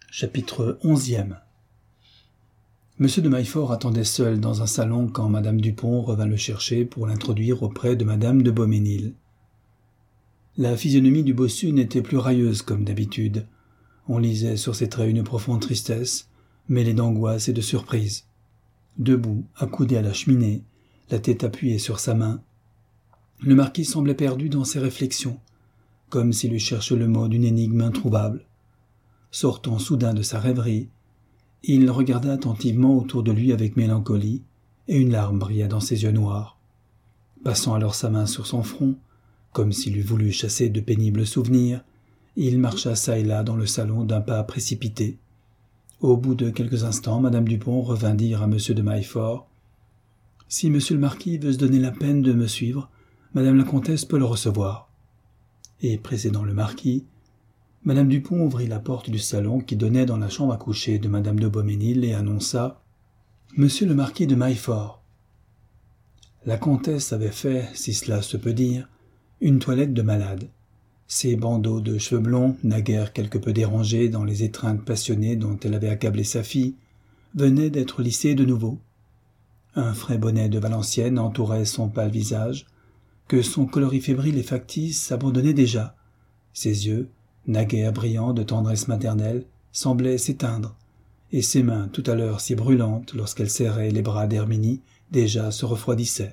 Chapitre 11e. Monsieur de Maillefort attendait seul dans un salon quand madame Dupont revint le chercher pour l'introduire auprès de madame de Beaumesnil. La physionomie du bossu n'était plus railleuse comme d'habitude. On lisait sur ses traits une profonde tristesse, mêlée d'angoisse et de surprise. Debout, accoudé à la cheminée, la tête appuyée sur sa main, le marquis semblait perdu dans ses réflexions, comme s'il eût cherché le mot d'une énigme introuvable. Sortant soudain de sa rêverie, il regarda attentivement autour de lui avec mélancolie, et une larme brilla dans ses yeux noirs. Passant alors sa main sur son front, comme s'il eût voulu chasser de pénibles souvenirs, il marcha çà et là dans le salon d'un pas précipité. Au bout de quelques instants, madame Dupont revint dire à monsieur de Maillefort : « Si monsieur le marquis veut se donner la peine de me suivre, madame la comtesse peut le recevoir. » Et précédant le marquis, madame Dupont ouvrit la porte du salon qui donnait dans la chambre à coucher de madame de Beaumesnil et annonça « Monsieur le marquis de Maillefort ». La comtesse avait fait, si cela se peut dire, une toilette de malade. Ses bandeaux de cheveux blonds, naguère quelque peu dérangés dans les étreintes passionnées dont elle avait accablé sa fille, venaient d'être lissés de nouveau. Un frais bonnet de Valenciennes entourait son pâle visage, que son coloris fébrile et factice abandonnait déjà. Ses yeux, naguère brillants de tendresse maternelle, semblaient s'éteindre, et ses mains, tout à l'heure si brûlantes lorsqu'elle serrait les bras d'Herminie, déjà se refroidissaient.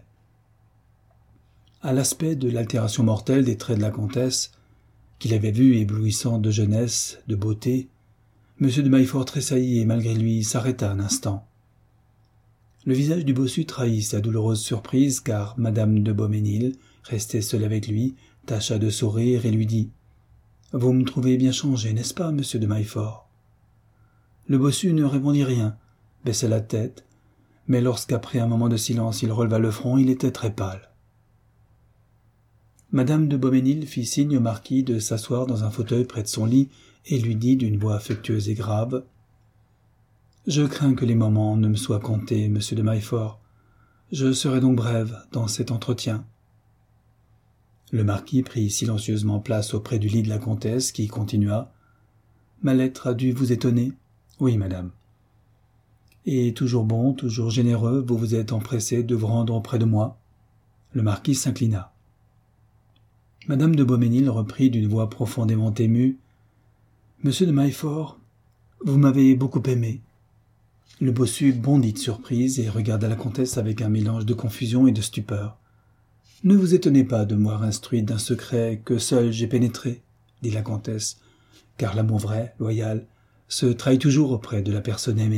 À l'aspect de l'altération mortelle des traits de la comtesse, qu'il avait vue éblouissant de jeunesse, de beauté, M. de Maillefort tressaillit et malgré lui s'arrêta un instant. Le visage du bossu trahit sa douloureuse surprise car madame de Beaumesnil, restée seule avec lui, tâcha de sourire et lui dit « Vous me trouvez bien changé, n'est-ce pas, monsieur de Maillefort ?» Le bossu ne répondit rien, baissa la tête, mais lorsqu'après un moment de silence il releva le front, il était très pâle. Madame de Beaumesnil fit signe au marquis de s'asseoir dans un fauteuil près de son lit et lui dit d'une voix affectueuse et grave « Je crains que les moments ne me soient comptés, monsieur de Maillefort. Je serai donc brève dans cet entretien. » Le marquis prit silencieusement place auprès du lit de la comtesse qui continua « Ma lettre a dû vous étonner ? » ?»« Oui, madame. »« Et toujours bon, toujours généreux, vous vous êtes empressé de vous rendre auprès de moi ?» Le marquis s'inclina. Madame de Beaumesnil reprit d'une voix profondément émue « Monsieur de Maillefort, vous m'avez beaucoup aimé. » Le bossu bondit de surprise et regarda la comtesse avec un mélange de confusion et de stupeur. « Ne vous étonnez pas de m'avoir instruite d'un secret que seul j'ai pénétré, » dit la comtesse, « car l'amour vrai, loyal, se trahit toujours auprès de la personne aimée. »«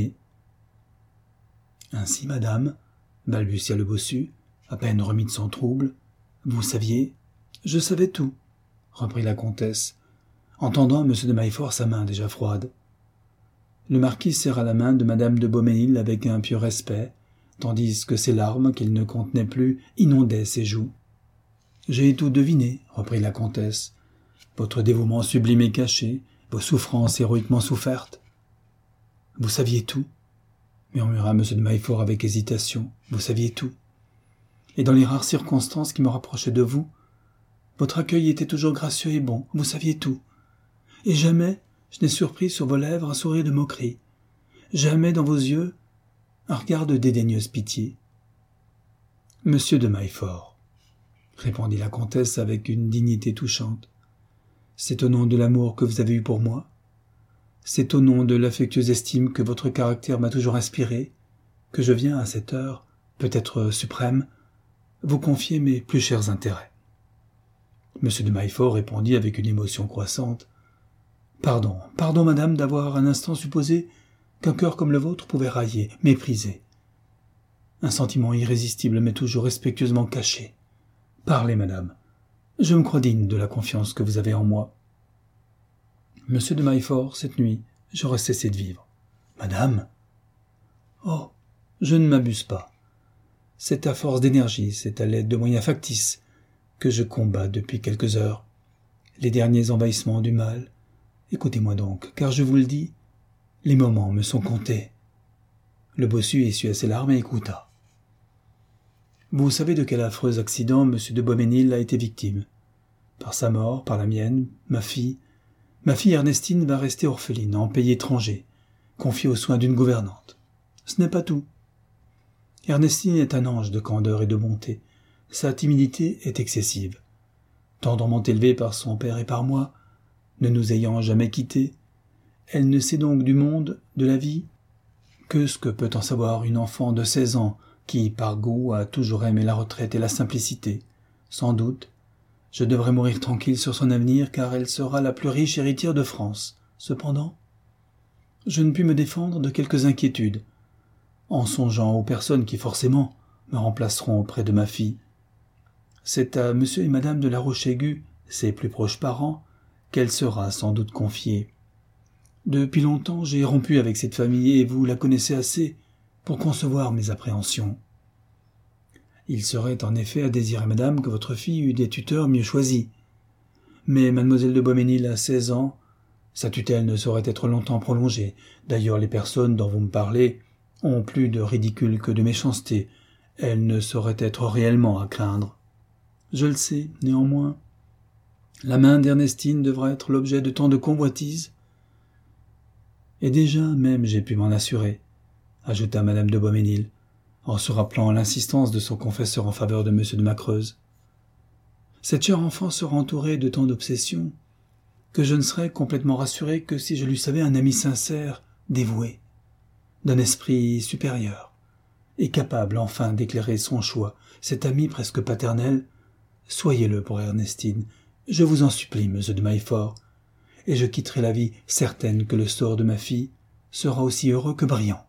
Ainsi, madame, » balbutia le bossu, à peine remis de son trouble, « vous saviez ?»« Je savais tout, » reprit la comtesse, en tendant à M. de Maillefort sa main déjà froide. Le marquis serra la main de madame de Beaumesnil avec un pieux respect, tandis que ses larmes, qu'il ne contenait plus, inondaient ses joues. « J'ai tout deviné, » reprit la comtesse, « votre dévouement sublime et caché, vos souffrances héroïquement souffertes. »« Vous saviez tout, » murmura M. de Maillefort avec hésitation, « vous saviez tout. Et dans les rares circonstances qui me rapprochaient de vous, votre accueil était toujours gracieux et bon, vous saviez tout. Et jamais je n'ai surpris sur vos lèvres un sourire de moquerie, jamais dans vos yeux un regard de dédaigneuse pitié. »« Monsieur de Maillefort, » répondit la comtesse avec une dignité touchante, « c'est au nom de l'amour que vous avez eu pour moi, c'est au nom de l'affectueuse estime que votre caractère m'a toujours inspiré, que je viens à cette heure, peut-être suprême, vous confier mes plus chers intérêts. » Monsieur de Maillefort répondit avec une émotion croissante. « Pardon, madame, d'avoir un instant supposé qu'un cœur comme le vôtre pouvait railler, mépriser. Un sentiment irrésistible m'est toujours respectueusement caché. Parlez, madame, je me crois digne de la confiance que vous avez en moi. » Monsieur de Maillefort, cette nuit, j'aurais cessé de vivre. « Madame !»« Oh, je ne m'abuse pas. C'est à force d'énergie, c'est à l'aide de moyens factices que je combats depuis quelques heures les derniers envahissements du mal. Écoutez-moi donc, car je vous le dis, les moments me sont comptés. » Le bossu essuya ses larmes et écouta. « Vous savez de quel affreux accident M. de Beaumesnil a été victime. Par sa mort, par la mienne, ma fille, Ma fille Ernestine va rester orpheline, en pays étranger, confiée aux soins d'une gouvernante. Ce n'est pas tout. Ernestine est un ange de candeur et de bonté. Sa timidité est excessive. Tendrement élevée par son père et par moi, ne nous ayant jamais quittés, elle ne sait donc du monde, de la vie, que ce que peut en savoir une enfant de 16 ans qui, par goût, a toujours aimé la retraite et la simplicité. Sans doute, je devrais mourir tranquille sur son avenir, car elle sera la plus riche héritière de France. Cependant, je ne puis me défendre de quelques inquiétudes, en songeant aux personnes qui forcément me remplaceront auprès de ma fille. C'est à monsieur et madame de la Roche-Aiguë, ses plus proches parents, qu'elle sera sans doute confiée. Depuis longtemps, j'ai rompu avec cette famille et vous la connaissez assez pour concevoir mes appréhensions. Il serait en effet à désirer, madame, que votre fille eût des tuteurs mieux choisis. Mais mademoiselle de Beaumesnil a 16 ans, sa tutelle ne saurait être longtemps prolongée. D'ailleurs, les personnes dont vous me parlez ont plus de ridicule que de méchanceté. Elles ne sauraient être réellement à craindre. Je le sais, néanmoins. La main d'Ernestine devra être l'objet de tant de convoitises. Et déjà, même, j'ai pu m'en assurer, ajouta madame de Beaumesnil, en se rappelant l'insistance de son confesseur en faveur de monsieur de Macreuse. Cette chère enfant sera entourée de tant d'obsessions que je ne serais complètement rassuré que si je lui savais un ami sincère, dévoué, d'un esprit supérieur, et capable enfin d'éclairer son choix. Cet ami presque paternel, soyez-le pour Ernestine, je vous en supplie, monsieur de Maillefort, et je quitterai la vie certaine que le sort de ma fille sera aussi heureux que brillant.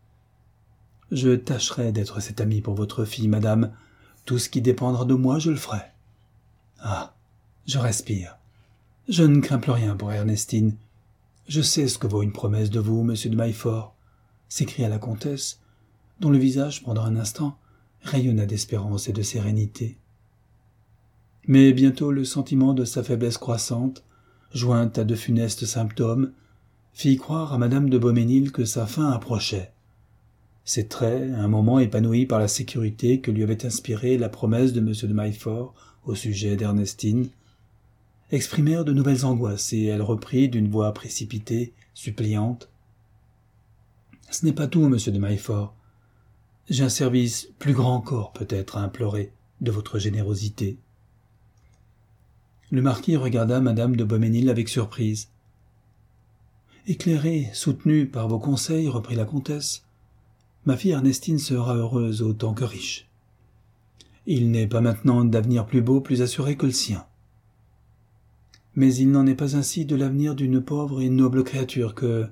Je tâcherai d'être cet ami pour votre fille, madame. Tout ce qui dépendra de moi, je le ferai. Ah, je respire. Je ne crains plus rien pour Ernestine. Je sais ce que vaut une promesse de vous, monsieur de Maillefort, s'écria la comtesse, dont le visage, pendant un instant, rayonna d'espérance et de sérénité. Mais bientôt le sentiment de sa faiblesse croissante, jointe à de funestes symptômes, fit croire à madame de Beaumesnil que sa fin approchait. Ses traits, un moment épanouis par la sécurité que lui avait inspirée la promesse de M. de Maillefort au sujet d'Ernestine, exprimèrent de nouvelles angoisses, et elle reprit d'une voix précipitée, suppliante. « Ce n'est pas tout, monsieur de Maillefort. J'ai un service plus grand encore, peut-être, à implorer de votre générosité. » Le marquis regarda madame de Beaumesnil avec surprise. « Éclairée, soutenue par vos conseils, reprit la comtesse, ma fille Ernestine sera heureuse autant que riche. Il n'est pas maintenant d'avenir plus beau, plus assuré que le sien. Mais il n'en est pas ainsi de l'avenir d'une pauvre et noble créature que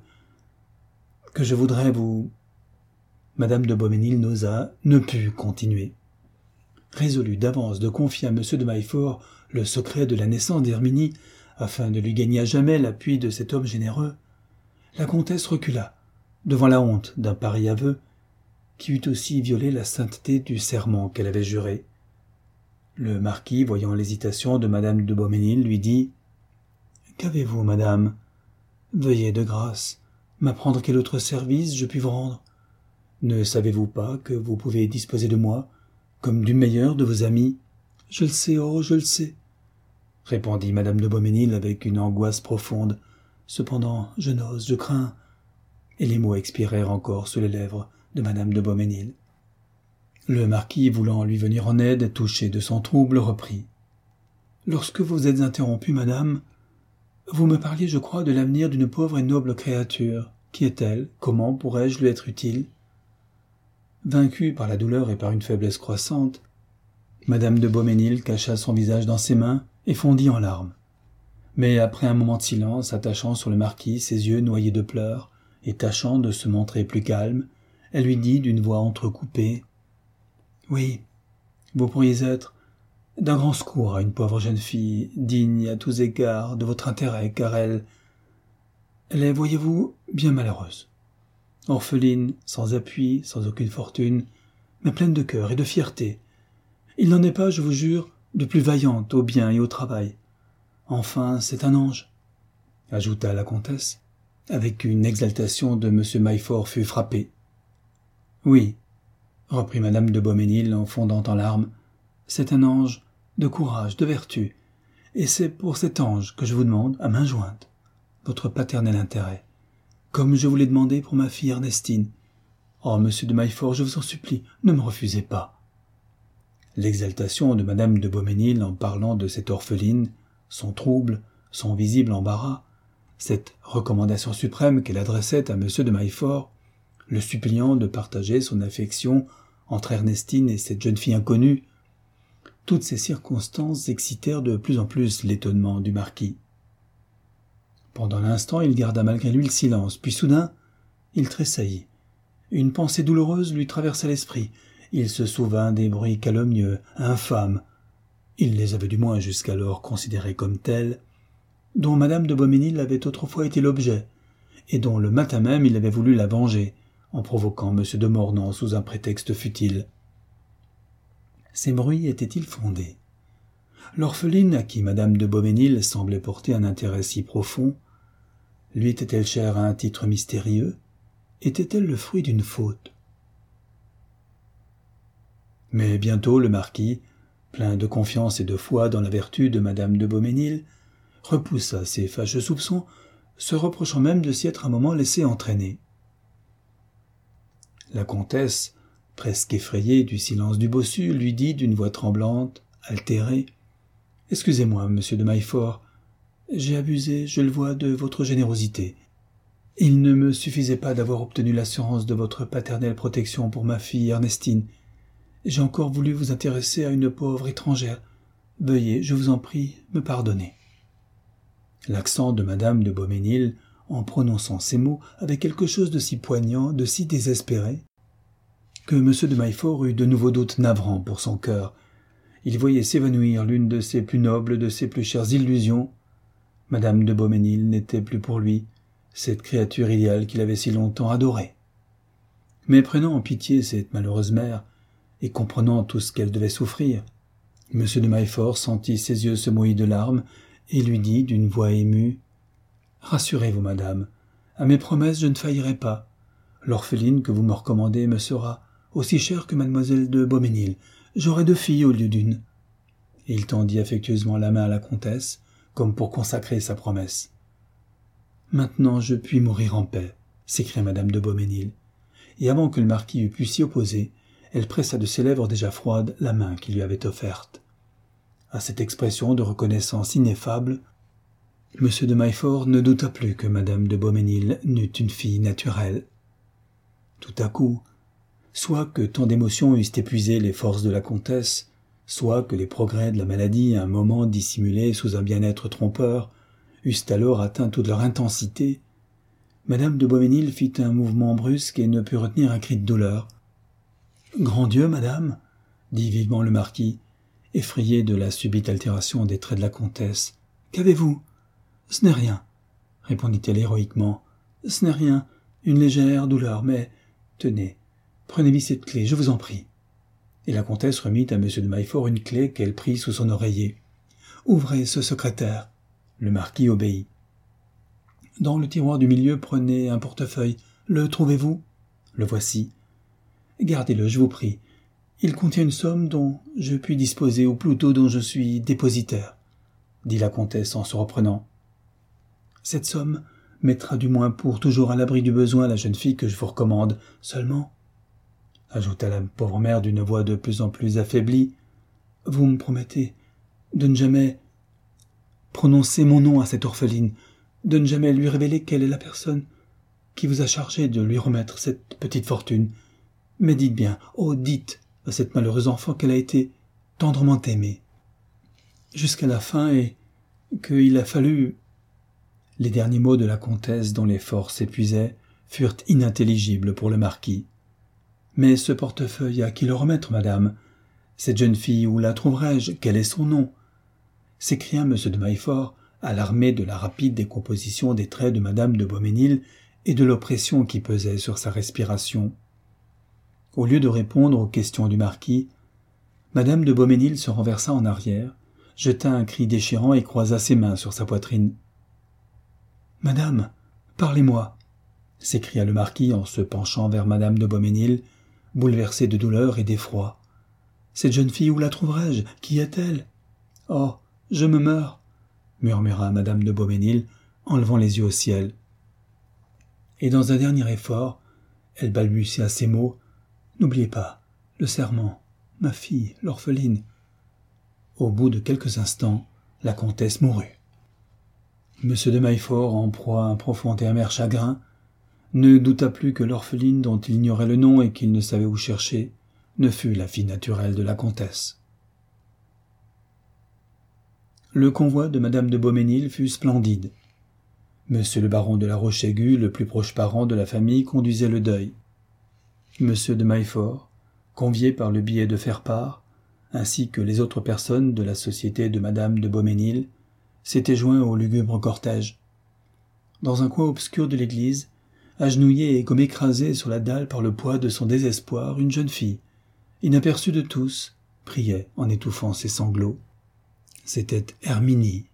je voudrais vous... » Madame de Beaumesnil ne put continuer. Résolue d'avance de confier à M. de Maillefort le secret de la naissance d'Herminie, afin de lui gagner à jamais l'appui de cet homme généreux, la comtesse recula, devant la honte d'un pareil aveu, qui eût aussi violé la sainteté du serment qu'elle avait juré. Le marquis, voyant l'hésitation de madame de Beaumesnil, lui dit « Qu'avez-vous, madame? Veuillez de grâce m'apprendre quel autre service je puis vous rendre. Ne savez-vous pas que vous pouvez disposer de moi comme du meilleur de vos amis? »« Je le sais, oh, je le sais, » répondit madame de Beaumesnil avec une angoisse profonde. « Cependant, je n'ose, je crains. » Et les mots expirèrent encore sur les lèvres de madame de Beaumesnil. Le marquis, voulant lui venir en aide, touché de son trouble, reprit. « Lorsque vous êtes interrompue, madame, vous me parliez, je crois, de l'avenir d'une pauvre et noble créature. Qui est-elle? Comment pourrais-je lui être utile ?» Vaincue par la douleur et par une faiblesse croissante, madame de Beaumesnil cacha son visage dans ses mains et fondit en larmes. Mais après un moment de silence, attachant sur le marquis ses yeux noyés de pleurs et tâchant de se montrer plus calme, elle lui dit d'une voix entrecoupée « Oui, vous pourriez être d'un grand secours à une pauvre jeune fille, digne à tous égards de votre intérêt, car elle est, voyez-vous, bien malheureuse. Orpheline, sans appui, sans aucune fortune, mais pleine de cœur et de fierté. Il n'en est pas, je vous jure, de plus vaillante au bien et au travail. Enfin, c'est un ange, » ajouta la comtesse, avec une exaltation de M. Maillefort fut frappé. « Oui, » reprit madame de Beaumesnil en fondant en larmes, « c'est un ange de courage, de vertu, et c'est pour cet ange que je vous demande, à main jointe, votre paternel intérêt, comme je vous l'ai demandé pour ma fille Ernestine. Oh, monsieur de Maillefort, je vous en supplie, ne me refusez pas. » L'exaltation de madame de Beaumesnil en parlant de cette orpheline, son trouble, son visible embarras, cette recommandation suprême qu'elle adressait à monsieur de Maillefort, le suppliant de partager son affection entre Ernestine et cette jeune fille inconnue, toutes ces circonstances excitèrent de plus en plus l'étonnement du marquis. Pendant l'instant, il garda malgré lui le silence, puis soudain, il tressaillit. Une pensée douloureuse lui traversa l'esprit. Il se souvint des bruits calomnieux, infâmes, il les avait du moins jusqu'alors considérés comme tels, dont madame de Beaumesnil avait autrefois été l'objet, et dont le matin même il avait voulu la venger, en provoquant M. de Mornan sous un prétexte futile. Ces bruits étaient-ils fondés? L'orpheline, à qui madame de Beaumesnil semblait porter un intérêt si profond, lui était-elle chère à un titre mystérieux? Était-elle le fruit d'une faute? Mais bientôt le marquis, plein de confiance et de foi dans la vertu de madame de Beaumesnil, repoussa ces fâcheux soupçons, se reprochant même de s'y être un moment laissé entraîner. La comtesse, presque effrayée du silence du bossu, lui dit d'une voix tremblante, altérée, « Excusez-moi, monsieur de Maillefort, j'ai abusé, je le vois, de votre générosité. Il ne me suffisait pas d'avoir obtenu l'assurance de votre paternelle protection pour ma fille Ernestine. J'ai encore voulu vous intéresser à une pauvre étrangère. Veuillez, je vous en prie, me pardonner. » L'accent de madame de Beaumesnil, en prononçant ces mots, avait quelque chose de si poignant, de si désespéré, que M. de Maillefort eut de nouveaux doutes navrants pour son cœur. Il voyait s'évanouir l'une de ses plus nobles, de ses plus chères illusions. Madame de Beaumesnil n'était plus pour lui cette créature idéale qu'il avait si longtemps adorée. Mais prenant en pitié cette malheureuse mère, et comprenant tout ce qu'elle devait souffrir, M. de Maillefort sentit ses yeux se mouiller de larmes, et lui dit d'une voix émue, « Rassurez-vous, madame, à mes promesses je ne faillirai pas. L'orpheline que vous me recommandez me sera aussi chère que mademoiselle de Beaumesnil. J'aurai 2 filles au lieu d'une. » Et il tendit affectueusement la main à la comtesse, comme pour consacrer sa promesse. « Maintenant je puis mourir en paix, » s'écria madame de Beaumesnil, et avant que le marquis eût pu s'y opposer, elle pressa de ses lèvres déjà froides la main qu'il lui avait offerte. À cette expression de reconnaissance ineffable, M. de Maillefort ne douta plus que madame de Beaumesnil n'eût une fille naturelle. Tout à coup, soit que tant d'émotions eussent épuisé les forces de la comtesse, soit que les progrès de la maladie, un moment dissimulés sous un bien-être trompeur, eussent alors atteint toute leur intensité, madame de Beaumesnil fit un mouvement brusque et ne put retenir un cri de douleur. « Grand Dieu, madame !» dit vivement le marquis, effrayé de la subite altération des traits de la comtesse. « Qu'avez-vous ?»« Ce n'est rien, » répondit-elle héroïquement. « Ce n'est rien, une légère douleur, mais... Tenez, prenez-lui cette clé, je vous en prie. » Et la comtesse remit à M. de Maillefort une clé qu'elle prit sous son oreiller. « Ouvrez ce secrétaire. » Le marquis obéit. « Dans le tiroir du milieu, prenez un portefeuille. Le trouvez-vous ? Le voici. Gardez-le, je vous prie. Il contient une somme dont je puis disposer, ou plutôt dont je suis dépositaire, » dit la comtesse en se reprenant. « Cette somme mettra du moins pour toujours à l'abri du besoin la jeune fille que je vous recommande. Seulement, » ajouta la pauvre mère d'une voix de plus en plus affaiblie, « vous me promettez de ne jamais prononcer mon nom à cette orpheline, de ne jamais lui révéler quelle est la personne qui vous a chargé de lui remettre cette petite fortune. Mais dites bien, oh dites à cette malheureuse enfant qu'elle a été tendrement aimée jusqu'à la fin et qu'il a fallu... » Les derniers mots de la comtesse, dont les forces s'épuisaient, furent inintelligibles pour le marquis. « Mais ce portefeuille, à qui le remettre, madame? Cette jeune fille, où la trouverai-je? Quel est son nom ?» s'écria M. de Maillefort, alarmé de la rapide décomposition des traits de madame de Beaumesnil et de l'oppression qui pesait sur sa respiration. Au lieu de répondre aux questions du marquis, madame de Beaumesnil se renversa en arrière, jeta un cri déchirant et croisa ses mains sur sa poitrine. « Madame, parlez-moi » s'écria le marquis en se penchant vers madame de Beaumesnil, bouleversé de douleur et d'effroi. « Cette jeune fille, où la trouverai-je? Qui est-elle? »« Oh, je me meurs » murmura madame de Beaumesnil, en levant les yeux au ciel. Et dans un dernier effort, elle balbutia ces mots « N'oubliez pas, le serment, ma fille, l'orpheline. » Au bout de quelques instants, la comtesse mourut. M. de Maillefort, en proie à un profond et amer chagrin, ne douta plus que l'orpheline dont il ignorait le nom et qu'il ne savait où chercher ne fût la fille naturelle de la comtesse. Le convoi de madame de Beaumesnil fut splendide. Monsieur le baron de la Roche-Aiguë, le plus proche parent de la famille, conduisait le deuil. Monsieur de Maillefort, convié par le billet de faire-part, ainsi que les autres personnes de la société de madame de Beaumesnil, s'était joint au lugubre cortège. Dans un coin obscur de l'église, agenouillée et comme écrasée sur la dalle par le poids de son désespoir, une jeune fille, inaperçue de tous, priait en étouffant ses sanglots. C'était Herminie.